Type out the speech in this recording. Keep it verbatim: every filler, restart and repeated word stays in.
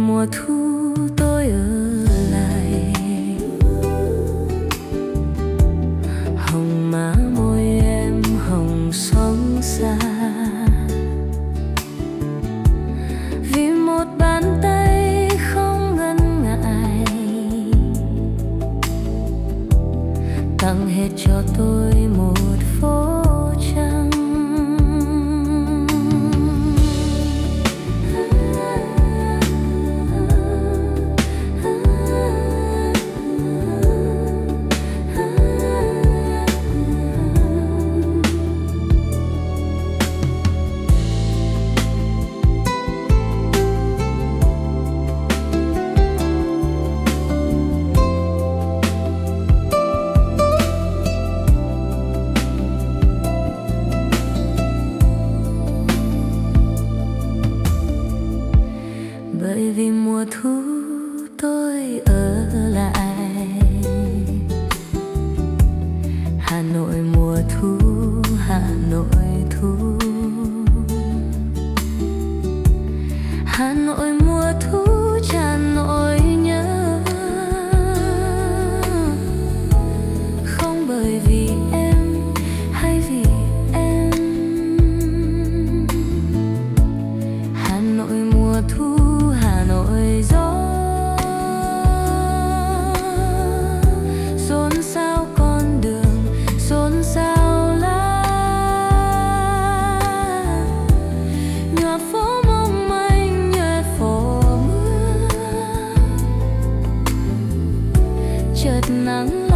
mùa thu tôi ở lại. Hồng má môi em hồng sóng xa, vì một bàn tay không ngần ngại tặng hết cho tôi một phố trăng. Bởi vì mùa thu tôi ở lại. Hà Nội mùa thu, Hà Nội thu, Hà Nội mùa thu tràn nỗi nhớ. Không bởi vì em hay vì em. Hà Nội mùa thu, Hà Nội gió xôn xao con đường, xôn xao lá nhòa phố mong manh nhòe phố mưa. Chợt nắng